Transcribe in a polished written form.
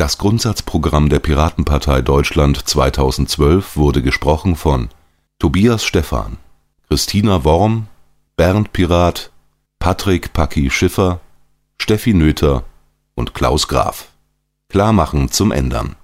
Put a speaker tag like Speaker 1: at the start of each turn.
Speaker 1: Das Grundsatzprogramm der Piratenpartei Deutschland 2012 wurde gesprochen von Tobias Stephan, Christina Worm, Bernd Pirat, Patrick Paki Schiffer, Steffi Noether und Klaus Graf. Klarmachen zum Ändern.